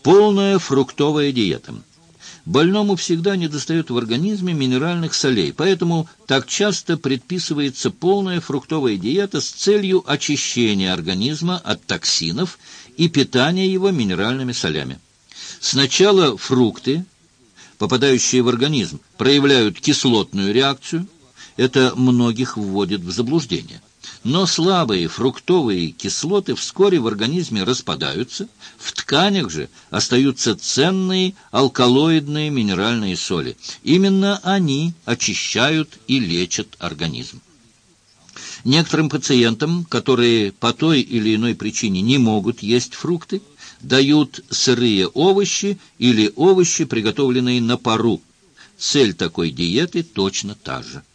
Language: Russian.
Полная фруктовая диета. Больному всегда недостает в организме минеральных солей, поэтому так часто предписывается полная фруктовая диета с целью очищения организма от токсинов и питания его минеральными солями. Сначала фрукты, попадающие в организм, проявляют кислотную реакцию. Это многих вводит в заблуждение. Но слабые фруктовые кислоты вскоре в организме распадаются, в тканях же остаются ценные алкалоидные минеральные соли. Именно они очищают и лечат организм. Некоторым пациентам, которые по той или иной причине не могут есть фрукты, дают сырые овощи или овощи, приготовленные на пару. Цель такой диеты точно та же.